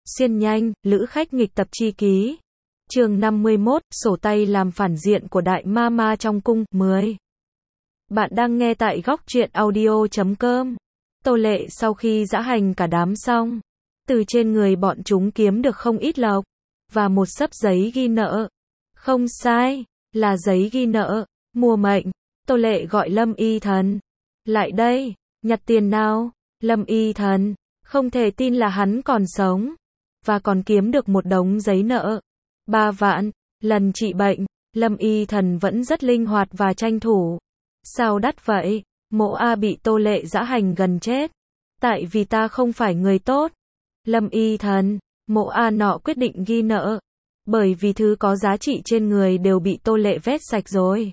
Xuyên nhanh, lữ khách nghịch tập chi ký. Chương 51, sổ tay làm phản diện của đại ma ma trong cung, 10. Bạn đang nghe tại góc truyện audio.com. Tô Lệ sau khi dã hành cả đám xong, từ trên người bọn chúng kiếm được không ít lộc, và một xấp giấy ghi nợ. Không sai, là giấy ghi nợ, mua mệnh. Tô Lệ gọi Lâm Y Thần. Lại đây, nhặt tiền nào. Lâm Y Thần, không thể tin là hắn còn sống, và còn kiếm được một đống giấy nợ. 3 vạn, lần trị bệnh, Lâm Y Thần vẫn rất linh hoạt và tranh thủ. Sao đắt vậy? Mộ A bị Tô Lệ dã hành gần chết. Tại vì ta không phải người tốt. Lâm Y Thần, Mộ A nọ quyết định ghi nợ. Bởi vì thứ có giá trị trên người đều bị Tô Lệ vét sạch rồi.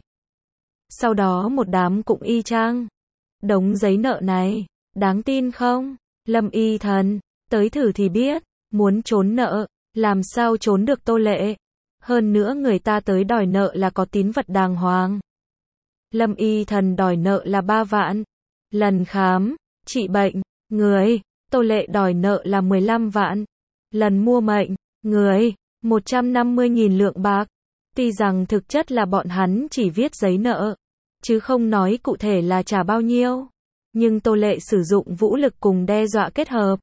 Sau đó một đám cũng y chang. Đống giấy nợ này, đáng tin không? Lâm Y Thần, tới thử thì biết, muốn trốn nợ, làm sao trốn được Tô Lệ. Hơn nữa người ta tới đòi nợ là có tín vật đàng hoàng. Lâm Y Thần đòi nợ là 3 vạn. Lần khám, trị bệnh, người, Tô Lệ đòi nợ là 15 vạn. Lần mua mệnh, người, 150.000 lượng bạc. Tuy rằng thực chất là bọn hắn chỉ viết giấy nợ, chứ không nói cụ thể là trả bao nhiêu. Nhưng Tô Lệ sử dụng vũ lực cùng đe dọa kết hợp.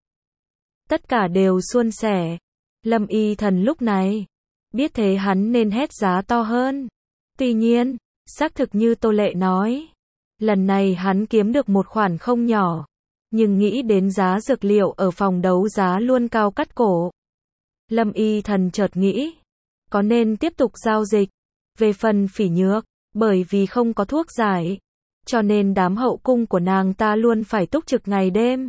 Tất cả đều suôn sẻ. Lâm Y Thần lúc này, biết thế hắn nên hét giá to hơn. Tuy nhiên, xác thực như Tô Lệ nói, lần này hắn kiếm được một khoản không nhỏ. Nhưng nghĩ đến giá dược liệu ở phòng đấu giá luôn cao cắt cổ. Lâm Y Thần chợt nghĩ, có nên tiếp tục giao dịch. Về phần Phỉ Nhược, bởi vì không có thuốc giải, cho nên đám hậu cung của nàng ta luôn phải túc trực ngày đêm.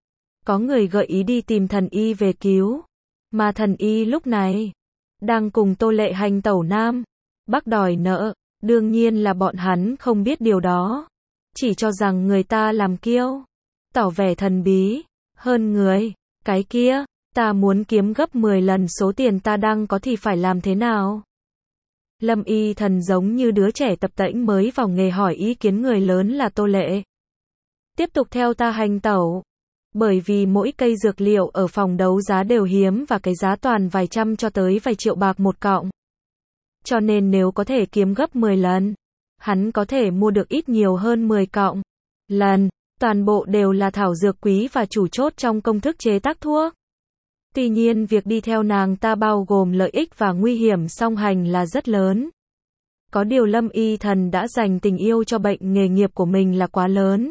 Có người gợi ý đi tìm thần y về cứu, mà thần y lúc này đang cùng Tô Lệ hành tẩu Nam Bắc đòi nợ. Đương nhiên là bọn hắn không biết điều đó, chỉ cho rằng người ta làm kiêu, tỏ vẻ thần bí hơn người. Cái kia, ta muốn kiếm gấp 10 lần số tiền ta đang có thì phải làm thế nào? Lâm Y Thần giống như đứa trẻ tập tễnh mới vào nghề hỏi ý kiến người lớn là Tô Lệ. Tiếp tục theo ta hành tẩu. Bởi vì mỗi cây dược liệu ở phòng đấu giá đều hiếm và cái giá toàn vài trăm cho tới vài triệu bạc một cọng. Cho nên nếu có thể kiếm gấp 10 lần, hắn có thể mua được ít nhiều hơn 10 cọng. Lần, toàn bộ đều là thảo dược quý và chủ chốt trong công thức chế tác thuốc. Tuy nhiên việc đi theo nàng ta bao gồm lợi ích và nguy hiểm song hành là rất lớn. Có điều Lâm Y Thần đã dành tình yêu cho bệnh nghề nghiệp của mình là quá lớn.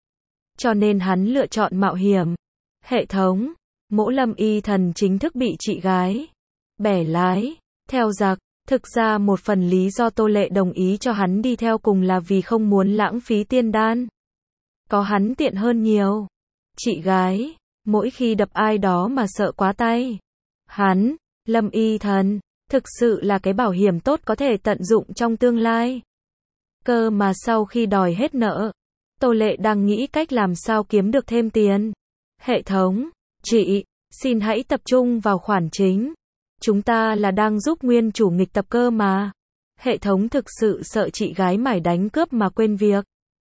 Cho nên hắn lựa chọn mạo hiểm. Hệ thống, mỗ Lâm Y Thần chính thức bị chị gái bẻ lái, theo giặc. Thực ra một phần lý do Tô Lệ đồng ý cho hắn đi theo cùng là vì không muốn lãng phí tiên đan. Có hắn tiện hơn nhiều. Chị gái, mỗi khi đập ai đó mà sợ quá tay. Hắn, Lâm Y Thần, thực sự là cái bảo hiểm tốt có thể tận dụng trong tương lai. Cơ mà sau khi đòi hết nợ, Tô Lệ đang nghĩ cách làm sao kiếm được thêm tiền. Hệ thống, chị, xin hãy tập trung vào khoản chính. Chúng ta là đang giúp nguyên chủ nghịch tập cơ mà. Hệ thống thực sự sợ chị gái mải đánh cướp mà quên việc.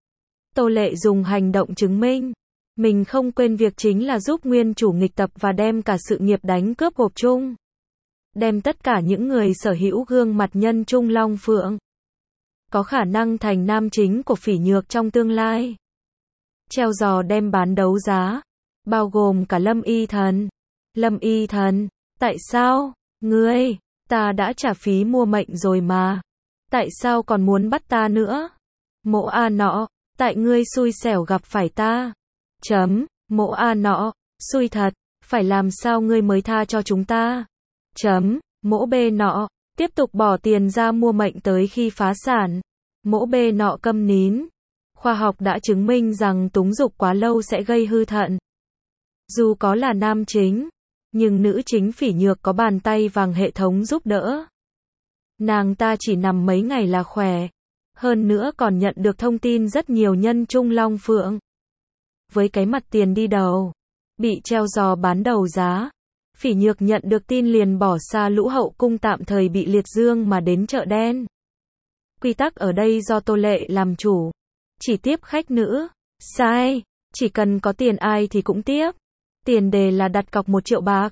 Tô Lệ dùng hành động chứng minh mình không quên việc chính là giúp nguyên chủ nghịch tập và đem cả sự nghiệp đánh cướp gộp chung. Đem tất cả những người sở hữu gương mặt nhân trung long phượng, có khả năng thành nam chính của Phỉ Nhược trong tương lai. Treo giò đem bán đấu giá, bao gồm cả Lâm Y Thần. Lâm Y Thần, tại sao? Ngươi, ta đã trả phí mua mệnh rồi mà. Tại sao còn muốn bắt ta nữa? Mộ A nọ, tại ngươi xui xẻo gặp phải ta. Mộ A nọ, xui thật, phải làm sao ngươi mới tha cho chúng ta? Mỗ B nọ, tiếp tục bỏ tiền ra mua mệnh tới khi phá sản. Mỗ B nọ câm nín. Khoa học đã chứng minh rằng túng dục quá lâu sẽ gây hư thận. Dù có là nam chính, nhưng nữ chính Phỉ Nhược có bàn tay vàng hệ thống giúp đỡ. Nàng ta chỉ nằm mấy ngày là khỏe. Hơn nữa còn nhận được thông tin rất nhiều nhân trung long phượng. Với cái mặt tiền đi đầu, bị treo giò bán đầu giá, Phỉ Nhược nhận được tin liền bỏ xa lũ hậu cung tạm thời bị liệt dương mà đến chợ đen. Quy tắc ở đây do Tô Lệ làm chủ. Chỉ tiếp khách nữ. Sai, chỉ cần có tiền ai thì cũng tiếp. Tiền đề là đặt cọc 1 triệu bạc.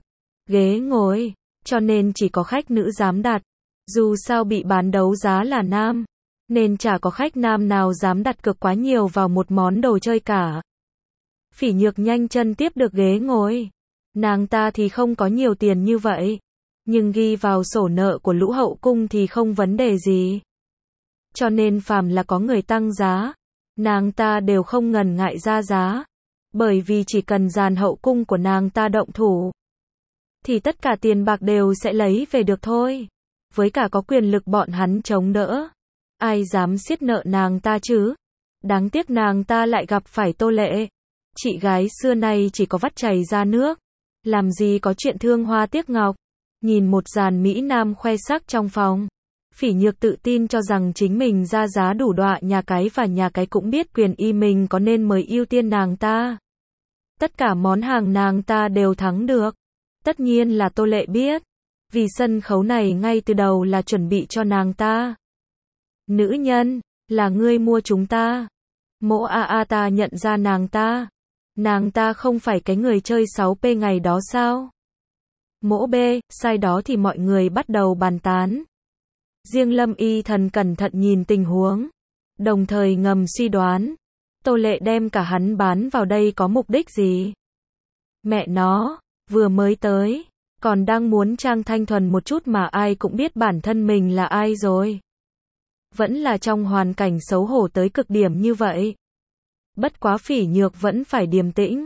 ghế ngồi, cho nên chỉ có khách nữ dám đặt. Dù sao bị bán đấu giá là nam, nên chả có khách nam nào dám đặt cược quá nhiều vào một món đồ chơi cả. Phỉ Nhược nhanh chân tiếp được ghế ngồi. Nàng ta thì không có nhiều tiền như vậy, nhưng ghi vào sổ nợ của lũ hậu cung thì không vấn đề gì. Cho nên phàm là có người tăng giá, nàng ta đều không ngần ngại ra giá. Bởi vì chỉ cần dàn hậu cung của nàng ta động thủ, thì tất cả tiền bạc đều sẽ lấy về được thôi. Với cả có quyền lực bọn hắn chống đỡ, ai dám xiết nợ nàng ta chứ? Đáng tiếc nàng ta lại gặp phải Tô Lệ. Chị gái xưa nay chỉ có vắt chảy ra nước, làm gì có chuyện thương hoa tiếc ngọc. Nhìn một dàn mỹ nam khoe sắc trong phòng, Phỉ Nhược tự tin cho rằng chính mình ra giá đủ đọa nhà cái và nhà cái cũng biết quyền y mình có nên mời ưu tiên nàng ta. Tất cả món hàng nàng ta đều thắng được. Tất nhiên là Tô Lệ biết, vì sân khấu này ngay từ đầu là chuẩn bị cho nàng ta. Nữ nhân, là ngươi mua chúng ta. Mỗ ta nhận ra nàng ta. Nàng ta không phải cái người chơi 6P ngày đó sao? Mỗ B, sai đó thì mọi người bắt đầu bàn tán. Riêng Lâm Y Thần cẩn thận nhìn tình huống, đồng thời ngầm suy đoán, Tô Lệ đem cả hắn bán vào đây có mục đích gì? Mẹ nó, vừa mới tới, còn đang muốn trang thanh thuần một chút mà ai cũng biết bản thân mình là ai rồi. Vẫn là trong hoàn cảnh xấu hổ tới cực điểm như vậy. Bất quá Phỉ Nhược vẫn phải điềm tĩnh.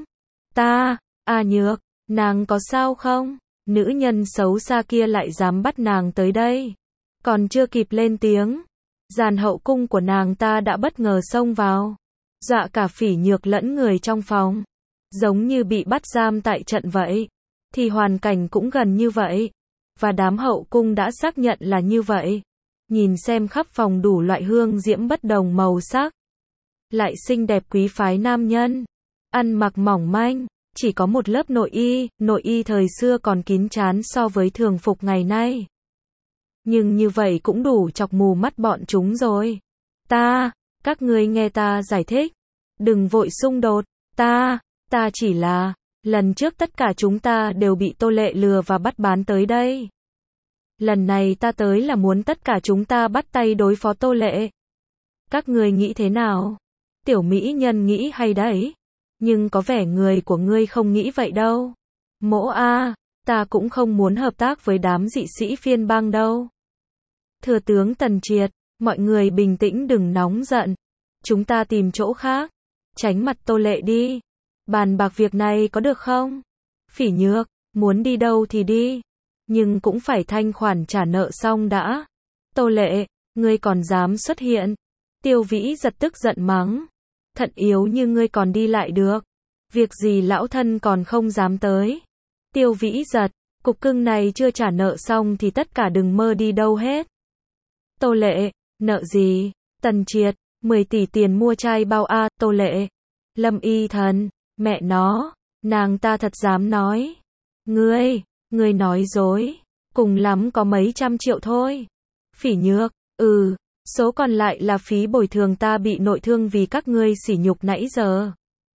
Nhược, nàng có sao không? Nữ nhân xấu xa kia lại dám bắt nàng tới đây. Còn chưa kịp lên tiếng, dàn hậu cung của nàng ta đã bất ngờ xông vào, dọa cả Phỉ Nhược lẫn người trong phòng. Giống như bị bắt giam tại trận vậy. Thì hoàn cảnh cũng gần như vậy. Và đám hậu cung đã xác nhận là như vậy. Nhìn xem khắp phòng đủ loại hương diễm bất đồng màu sắc. Lại xinh đẹp quý phái nam nhân. Ăn mặc mỏng manh, chỉ có một lớp nội y thời xưa còn kín trán so với thường phục ngày nay. Nhưng như vậy cũng đủ chọc mù mắt bọn chúng rồi. Các ngươi nghe ta giải thích. Đừng vội xung đột. Ta chỉ là, lần trước tất cả chúng ta đều bị Tô Lệ lừa và bắt bán tới đây. Lần này ta tới là muốn tất cả chúng ta bắt tay đối phó Tô Lệ. Các ngươi nghĩ thế nào? Tiểu mỹ nhân nghĩ hay đấy. Nhưng có vẻ người của ngươi không nghĩ vậy đâu. Mỗ ta cũng không muốn hợp tác với đám dị sĩ phiên bang đâu. Thừa tướng Tần Triệt, mọi người bình tĩnh đừng nóng giận. Chúng ta tìm chỗ khác. Tránh mặt Tô Lệ đi. Bàn bạc việc này có được không? Phỉ Nhược, muốn đi đâu thì đi. Nhưng cũng phải thanh khoản trả nợ xong đã. Tô Lệ, ngươi còn dám xuất hiện. Tiêu Vĩ giật tức giận mắng. Thận yếu như ngươi còn đi lại được. Việc gì lão thân còn không dám tới. Tiêu Vĩ giật, cục cưng này chưa trả nợ xong thì tất cả đừng mơ đi đâu hết. Tô Lệ, nợ gì? Tần Triệt, 10 tỷ tiền mua chai bao Tô Lệ. Lâm Y Thần, mẹ nó, nàng ta thật dám nói. Ngươi nói dối, cùng lắm có mấy trăm triệu thôi. Phỉ Nhược, số còn lại là phí bồi thường ta bị nội thương vì các ngươi sỉ nhục nãy giờ.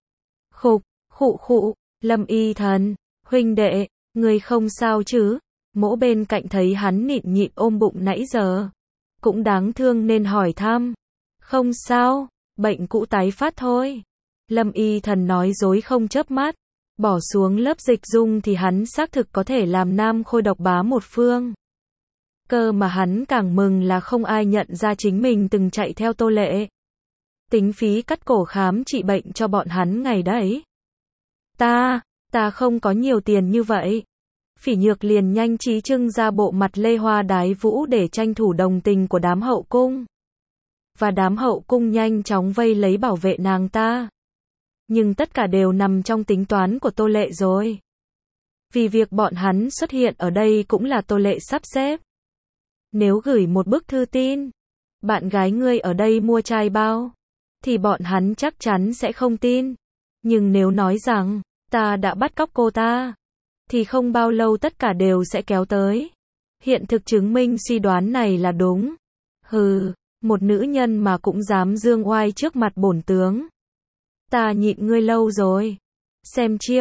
Khụ, Lâm Y Thần, huynh đệ, ngươi không sao chứ? Mỗ bên cạnh thấy hắn nhịn ôm bụng nãy giờ, cũng đáng thương nên hỏi thăm. Không sao, bệnh cũ tái phát thôi. Lâm Y Thần nói dối không chớp mắt. Bỏ xuống lớp dịch dung thì hắn xác thực có thể làm nam khôi độc bá một phương. Cơ mà hắn càng mừng là không ai nhận ra chính mình từng chạy theo Tô Lệ. Tính phí cắt cổ khám trị bệnh cho bọn hắn ngày đấy. Ta không có nhiều tiền như vậy. Phỉ Nhược liền nhanh trí trưng ra bộ mặt lê hoa đái vũ để tranh thủ đồng tình của đám hậu cung. Và đám hậu cung nhanh chóng vây lấy bảo vệ nàng ta. Nhưng tất cả đều nằm trong tính toán của Tô Lệ rồi. Vì việc bọn hắn xuất hiện ở đây cũng là Tô Lệ sắp xếp. Nếu gửi một bức thư tin, bạn gái ngươi ở đây mua chai bao, thì bọn hắn chắc chắn sẽ không tin. Nhưng nếu nói rằng, ta đã bắt cóc cô ta, thì không bao lâu tất cả đều sẽ kéo tới. Hiện thực chứng minh suy đoán này là đúng. Một nữ nhân mà cũng dám dương oai trước mặt bổn tướng. Ta nhịn ngươi lâu rồi. Xem chiêu,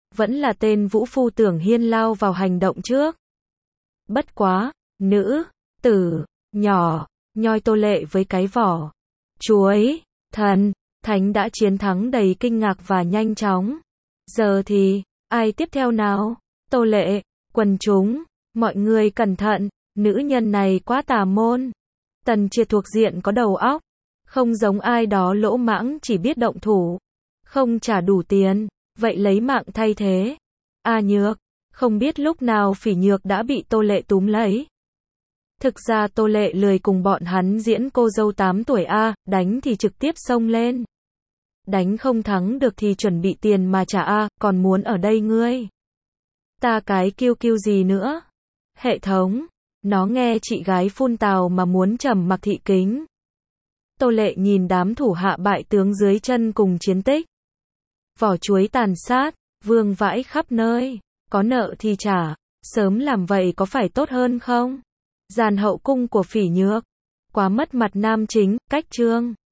Vẫn là tên Vũ Phu Tưởng Hiên lao vào hành động trước. Bất quá, nữ tử nhỏ nhoi Tô Lệ với cái vỏ chuối, thần thánh đã chiến thắng đầy kinh ngạc và nhanh chóng. Giờ thì, ai tiếp theo nào? Tô Lệ, quần chúng, mọi người cẩn thận, nữ nhân này quá tà môn. Tần Triệt thuộc diện có đầu óc, không giống ai đó lỗ mãng chỉ biết động thủ, không trả đủ tiền, vậy lấy mạng thay thế. A Nhược, không biết lúc nào Phỉ Nhược đã bị Tô Lệ túm lấy. Thực ra Tô Lệ lười cùng bọn hắn diễn cô dâu 8 tuổi A, đánh thì trực tiếp xông lên. Đánh không thắng được thì chuẩn bị tiền mà trả A, còn muốn ở đây ngươi. Ta cái kiêu kiêu gì nữa? Hệ thống, nó nghe chị gái phun tào mà muốn trầm mặc thị kính. Tô Lệ nhìn đám thủ hạ bại tướng dưới chân cùng chiến tích. Vỏ chuối tàn sát, vương vãi khắp nơi, có nợ thì trả, sớm làm vậy có phải tốt hơn không? Giàn hậu cung của Phỉ Nhược, quá mất mặt nam chính, cách chương.